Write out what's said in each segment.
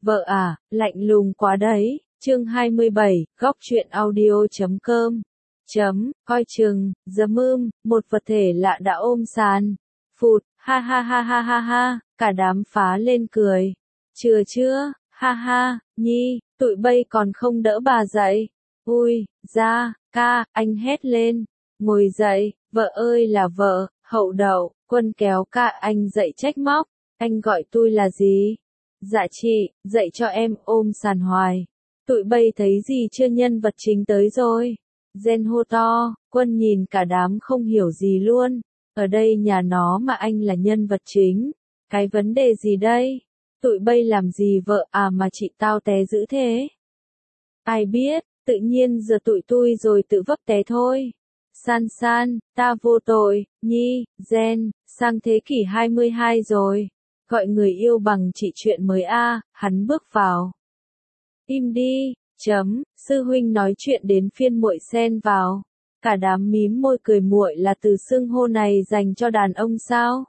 Vợ à, lạnh lùng quá đấy. Chương 27, góc truyện audio.com. Coi chừng, một vật thể lạ đã ôm sàn. Phụt, ha ha ha ha ha ha, cả đám phá lên cười. Chưa, ha ha, Nhi, tụi bay còn không đỡ bà dậy. Ui, ra, ca, anh hét lên. Ngồi dậy, vợ ơi là vợ, Hậu Đậu, Quân kéo ca anh dậy trách móc. Anh gọi tôi là gì? Dạ chị, dậy cho em ôm sàn hoài. Tụi bay thấy gì chưa, nhân vật chính tới rồi. Gen hô to, Quân nhìn cả đám không hiểu gì luôn. Ở đây nhà nó mà anh là nhân vật chính. Cái vấn đề gì đây? Tụi bay làm gì vợ à mà chị tao té dữ thế? Ai biết, tự nhiên giờ tụi tôi rồi tự vấp té thôi. San, ta vô tội, Nhi, Gen, sang thế kỷ 22 rồi. Gọi người yêu bằng chị chuyện mới a. Hắn bước vào. Im đi, sư huynh nói chuyện đến phiên muội xen vào. Cả đám mím môi cười. Muội là từ xưng hô này dành cho đàn ông sao?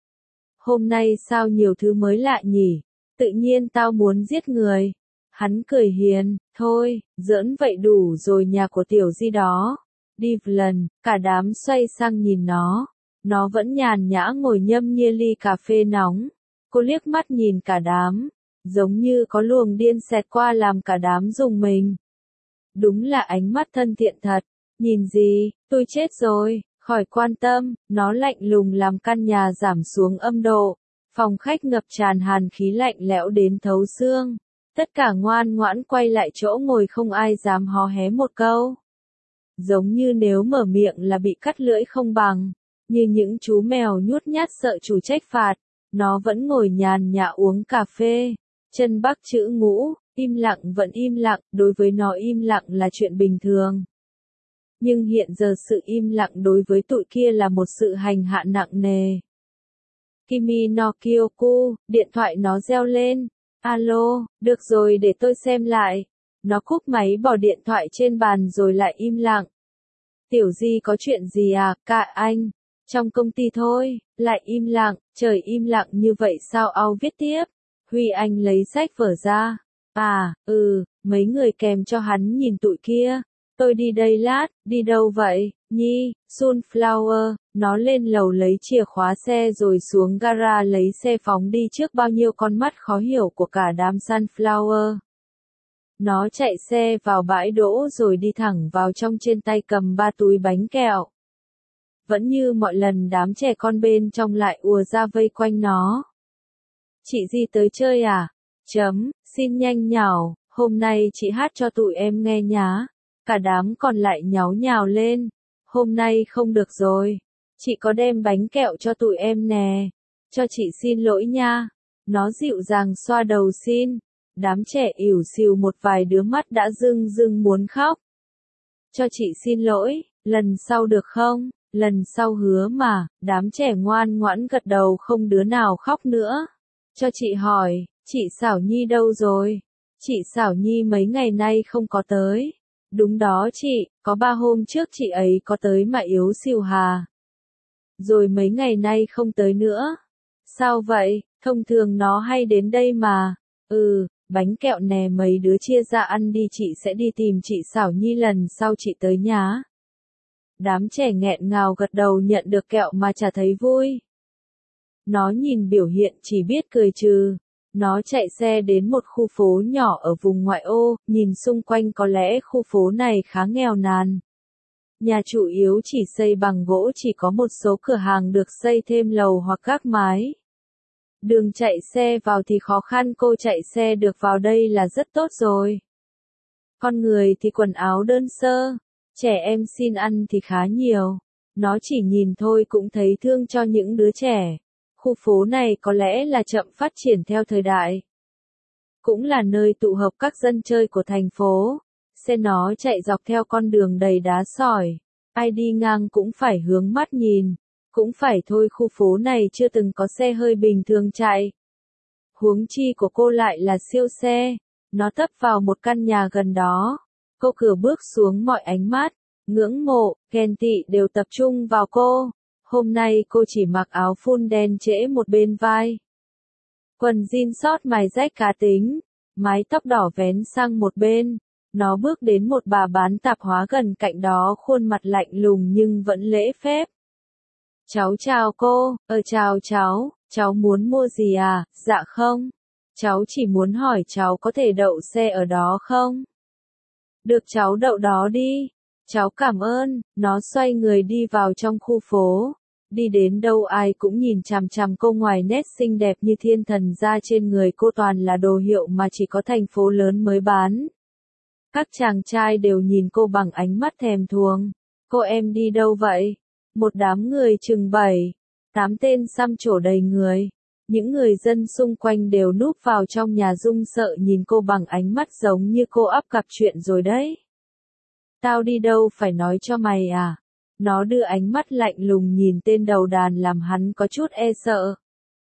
Hôm nay sao nhiều thứ mới lạ nhỉ? Tự nhiên tao muốn giết người. Hắn cười hiền, thôi, giỡn vậy đủ rồi, nhà của tiểu Di đó. Đi lần, cả đám xoay sang nhìn nó. Nó vẫn nhàn nhã ngồi nhâm nhi ly cà phê nóng. Cô liếc mắt nhìn cả đám, giống như có luồng điên xẹt qua làm cả đám rùng mình. Đúng là ánh mắt thân thiện thật. Nhìn gì, tôi chết rồi, khỏi quan tâm. Nó lạnh lùng làm căn nhà giảm xuống âm độ. Phòng khách ngập tràn hàn khí lạnh lẽo đến thấu xương. Tất cả ngoan ngoãn quay lại chỗ ngồi, không ai dám hó hé một câu. Giống như nếu mở miệng là bị cắt lưỡi không bằng. Như những chú mèo nhút nhát sợ chủ trách phạt. Nó vẫn ngồi nhàn nhã uống cà phê. Chân bắc chữ ngũ, im lặng vẫn im lặng, đối với nó im lặng là chuyện bình thường. Nhưng hiện giờ sự im lặng đối với tụi kia là một sự hành hạ nặng nề. Kimi no Kyoku, điện thoại nó reo lên. Alo, được rồi để tôi xem lại. Nó cúp máy bỏ điện thoại trên bàn rồi lại im lặng. Tiểu Di có chuyện gì à, cả anh? Trong công ty thôi, lại im lặng, trời im lặng như vậy sao ao viết tiếp. Huy Anh lấy sách vở ra. Mấy người kèm cho hắn nhìn tụi kia. Tôi đi đây lát, đi đâu vậy, Nhi, Sunflower, nó lên lầu lấy chìa khóa xe rồi xuống gara lấy xe phóng đi trước bao nhiêu con mắt khó hiểu của cả đám Sunflower. Nó chạy xe vào bãi đỗ rồi đi thẳng vào trong, trên tay cầm 3 túi bánh kẹo. Vẫn như mọi lần đám trẻ con bên trong lại ùa ra vây quanh nó. Chị Di tới chơi à? Xin nhanh nhào, hôm nay chị hát cho tụi em nghe nhá. Cả đám còn lại nháo nhào lên. Hôm nay không được rồi. Chị có đem bánh kẹo cho tụi em nè. Cho chị xin lỗi nha. Nó dịu dàng xoa đầu xin. Đám trẻ ỉu xìu một vài đứa mắt đã rưng muốn khóc. Cho chị xin lỗi, lần sau được không? Lần sau hứa mà. Đám trẻ ngoan ngoãn gật đầu, không đứa nào khóc nữa. Cho chị hỏi, chị Xảo Nhi đâu rồi? Chị Xảo Nhi mấy ngày nay không có tới. Đúng đó chị, có 3 hôm trước chị ấy có tới mà yếu xìu hà. Rồi mấy ngày nay không tới nữa. Sao vậy, thông thường nó hay đến đây mà. Bánh kẹo nè, mấy đứa chia ra ăn đi, chị sẽ đi tìm chị Xảo Nhi lần sau chị tới nhá. Đám trẻ nghẹn ngào gật đầu, nhận được kẹo mà chả thấy vui. Nó nhìn biểu hiện chỉ biết cười trừ. Nó chạy xe đến một khu phố nhỏ ở vùng ngoại ô, nhìn xung quanh có lẽ khu phố này khá nghèo nàn. Nhà chủ yếu chỉ xây bằng gỗ, chỉ có một số cửa hàng được xây thêm lầu hoặc gác mái. Đường chạy xe vào thì khó khăn, cô chạy xe được vào đây là rất tốt rồi. Con người thì quần áo đơn sơ, trẻ em xin ăn thì khá nhiều. Nó chỉ nhìn thôi cũng thấy thương cho những đứa trẻ. Khu phố này có lẽ là chậm phát triển theo thời đại. Cũng là nơi tụ hợp các dân chơi của thành phố. Xe nó chạy dọc theo con đường đầy đá sỏi. Ai đi ngang cũng phải hướng mắt nhìn. Cũng phải thôi, khu phố này chưa từng có xe hơi bình thường chạy. Huống chi của cô lại là siêu xe. Nó tấp vào một căn nhà gần đó. Cô cửa bước xuống, mọi ánh mắt, ngưỡng mộ, ghen tị đều tập trung vào cô. Hôm nay cô chỉ mặc áo phun đen trễ một bên vai. Quần jean short mài rách cá tính. mái tóc đỏ vén sang một bên. Nó bước đến một bà bán tạp hóa gần cạnh đó, khuôn mặt lạnh lùng nhưng vẫn lễ phép. Cháu chào cô, chào cháu muốn mua gì à? Dạ không. Cháu chỉ muốn hỏi cháu có thể đậu xe ở đó không? Được, cháu đậu đó đi. Cháu cảm ơn. Nó xoay người đi vào trong khu phố. Đi đến đâu ai cũng nhìn chằm chằm cô, ngoài nét xinh đẹp như thiên thần ra trên người cô toàn là đồ hiệu mà chỉ có thành phố lớn mới bán. Các chàng trai đều nhìn cô bằng ánh mắt thèm thuồng. Cô em đi đâu vậy? Một đám người chừng 7-8 tên xăm trổ đầy người. Những người dân xung quanh đều núp vào trong nhà run sợ nhìn cô bằng ánh mắt giống như cô ắp gặp chuyện rồi đấy. Tao đi đâu phải nói cho mày à? Nó đưa ánh mắt lạnh lùng nhìn tên đầu đàn làm hắn có chút e sợ.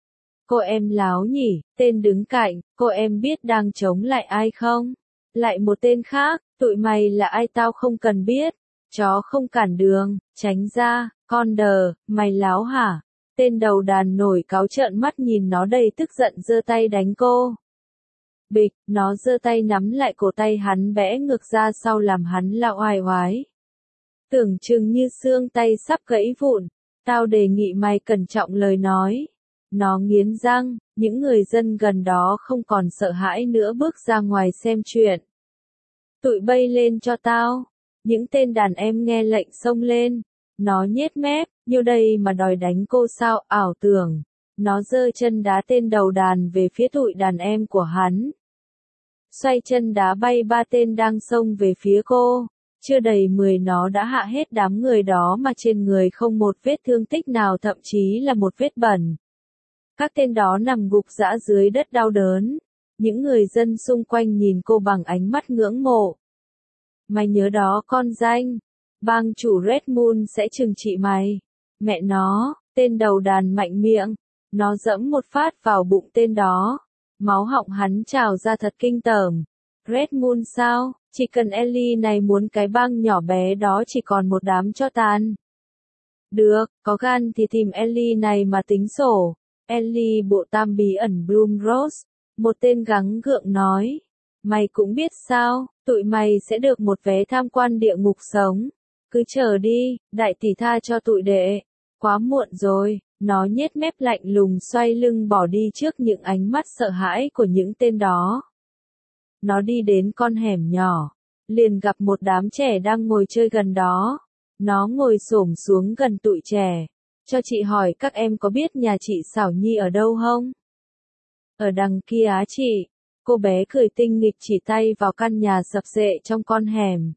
Cô em láo nhỉ, tên đứng cạnh, cô em biết đang chống lại ai không? Lại một tên khác, tụi mày là ai tao không cần biết. Chó không cản đường, tránh ra, con đờ, mày láo hả? Tên đầu đàn nổi cáu trợn mắt nhìn nó đầy tức giận giơ tay đánh cô. Bịch, nó giơ tay nắm lại cổ tay hắn bẽ ngược ra sau làm hắn la oai oái. Tưởng chừng như xương tay sắp gãy vụn, tao đề nghị mày cẩn trọng lời nói. Nó nghiến răng, những người dân gần đó không còn sợ hãi nữa bước ra ngoài xem chuyện. Tụi bay lên cho tao. Những tên đàn em nghe lệnh xông lên. Nó nhếch mép, nhiêu đây mà đòi đánh cô sao, ảo tưởng. Nó giơ chân đá tên đầu đàn về phía tụi đàn em của hắn. Xoay chân đá bay 3 tên đang xông về phía cô. Chưa đầy 10 nó đã hạ hết đám người đó mà trên người không một vết thương tích nào, thậm chí là một vết bẩn. Các tên đó nằm gục rã dưới đất đau đớn. Những người dân xung quanh nhìn cô bằng ánh mắt ngưỡng mộ. Mày nhớ đó con danh. Bang chủ Red Moon sẽ trừng trị mày. Mẹ nó, tên đầu đàn mạnh miệng. Nó giẫm một phát vào bụng tên đó. Máu họng hắn trào ra thật kinh tởm. Red Moon sao? Chỉ cần Ellie này muốn cái bang nhỏ bé đó chỉ còn một đám cho tàn. Được, có gan thì tìm Ellie này mà tính sổ. Ellie bộ tam bí ẩn Bloom Rose. Một tên gắng gượng nói. Mày cũng biết sao, tụi mày sẽ được một vé tham quan địa ngục sống. Cứ chờ đi, đại tỷ tha cho tụi đệ. Quá muộn rồi, nó nhếch mép lạnh lùng xoay lưng bỏ đi trước những ánh mắt sợ hãi của những tên đó. Nó đi đến con hẻm nhỏ, liền gặp một đám trẻ đang ngồi chơi gần đó. Nó ngồi xổm xuống gần tụi trẻ. Cho chị hỏi các em có biết nhà chị Xảo Nhi ở đâu không? Ở đằng kia á chị. Cô bé cười tinh nghịch chỉ tay vào căn nhà sập xệ trong con hẻm.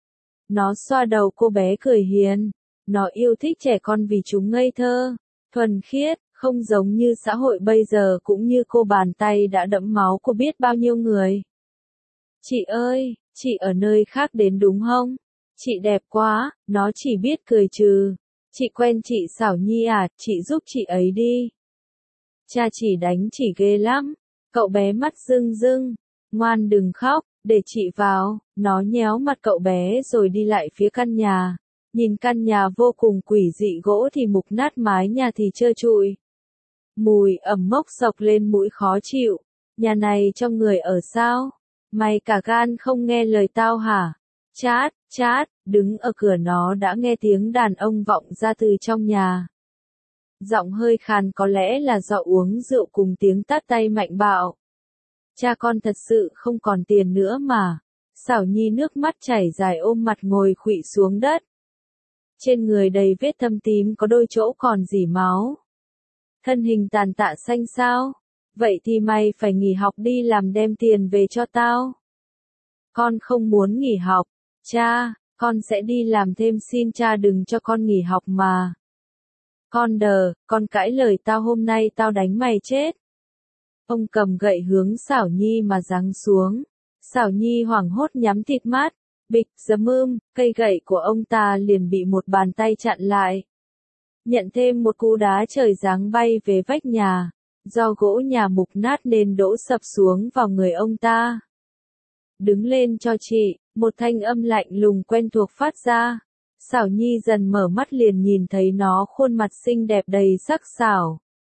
Nó xoa đầu cô bé cười hiền. Nó yêu thích trẻ con vì chúng ngây thơ, thuần khiết, không giống như xã hội bây giờ cũng như cô bàn tay đã đẫm máu của biết bao nhiêu người. Chị ơi, chị ở nơi khác đến đúng không? Chị đẹp quá, nó chỉ biết cười trừ. Chị quen chị Xảo Nhi à, chị giúp chị ấy đi. Cha chị đánh chị ghê lắm. Cậu bé mắt rưng rưng. Ngoan đừng khóc, để chị vào. Nó nhéo mặt cậu bé rồi đi lại phía căn nhà. Nhìn căn nhà vô cùng quỷ dị, gỗ thì mục nát, mái nhà thì trơ trụi. Mùi ẩm mốc sộc lên mũi khó chịu. Nhà này cho người ở sao? Mày cả gan không nghe lời tao hả? Chát, chát, đứng ở cửa nó đã nghe tiếng đàn ông vọng ra từ trong nhà. Giọng hơi khàn, có lẽ là do uống rượu cùng tiếng tát tay mạnh bạo. Cha con thật sự không còn tiền nữa mà. Xảo Nhi nước mắt chảy dài ôm mặt ngồi khuỵu xuống đất. Trên người đầy vết thâm tím, có đôi chỗ còn rỉ máu. Thân hình tàn tạ xanh xao. Vậy thì mày phải nghỉ học đi làm đem tiền về cho tao. Con không muốn nghỉ học. Cha, con sẽ đi làm thêm, xin cha đừng cho con nghỉ học mà. Con đờ, con cãi lời tao hôm nay tao đánh mày chết. Ông cầm gậy hướng Xảo Nhi mà giáng xuống. Xảo Nhi hoảng hốt nhắm thịt mắt. Bịch, giấm, cây gậy của ông ta liền bị một bàn tay chặn lại. Nhận thêm một cú đá trời giáng bay về vách nhà. Do gỗ nhà mục nát nên đổ sập xuống vào người ông ta. Đứng lên cho chị, một thanh âm lạnh lùng quen thuộc phát ra. Xảo Nhi dần mở mắt liền nhìn thấy nó, khuôn mặt xinh đẹp đầy sắc sảo.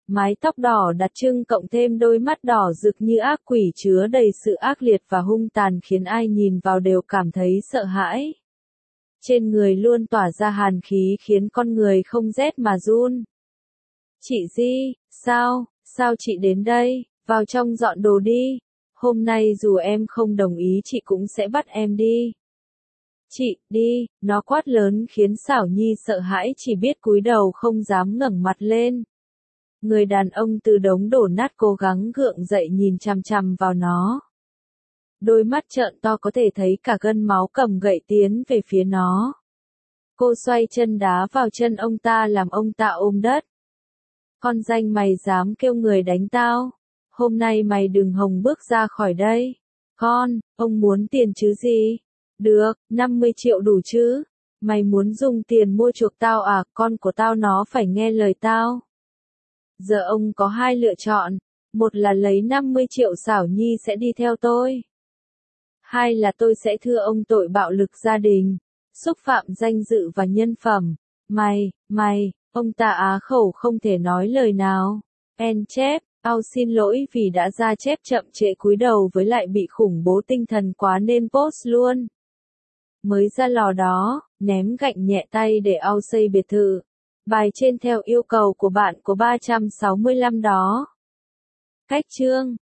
Mái tóc đỏ đặc trưng cộng thêm đôi mắt đỏ rực như ác quỷ chứa đầy sự ác liệt và hung tàn khiến ai nhìn vào đều cảm thấy sợ hãi. Trên người luôn tỏa ra hàn khí khiến con người không rét mà run. Chị Di, sao chị đến đây, vào trong dọn đồ đi. Hôm nay dù em không đồng ý chị cũng sẽ bắt em đi. Chị, đi, nó quát lớn khiến Xảo Nhi sợ hãi chỉ biết cúi đầu không dám ngẩng mặt lên. Người đàn ông từ đống đổ nát cố gắng gượng dậy nhìn chằm chằm vào nó. Đôi mắt trợn to có thể thấy cả gân máu cầm gậy tiến về phía nó. Cô xoay chân đá vào chân ông ta làm ông ta ôm đất. Con danh mày dám kêu người đánh tao. Hôm nay mày đừng hòng bước ra khỏi đây. Con, ông muốn tiền chứ gì? Được, 50 triệu đủ chứ? Mày muốn dùng tiền mua chuộc tao à? Con của tao nó phải nghe lời tao. Giờ ông có hai lựa chọn. Một là lấy 50 triệu Xảo Nhi sẽ đi theo tôi. Hai là tôi sẽ thưa ông tội bạo lực gia đình, xúc phạm danh dự và nhân phẩm. Mày, ông ta á khẩu không thể nói lời nào. En chép, ao xin lỗi vì đã ra chép chậm trễ cúi đầu với lại bị khủng bố tinh thần quá nên post luôn. Mới ra lò đó, ném gạch nhẹ tay để ao xây biệt thự. Bài trên theo yêu cầu của bạn có 365 đó. Cách chương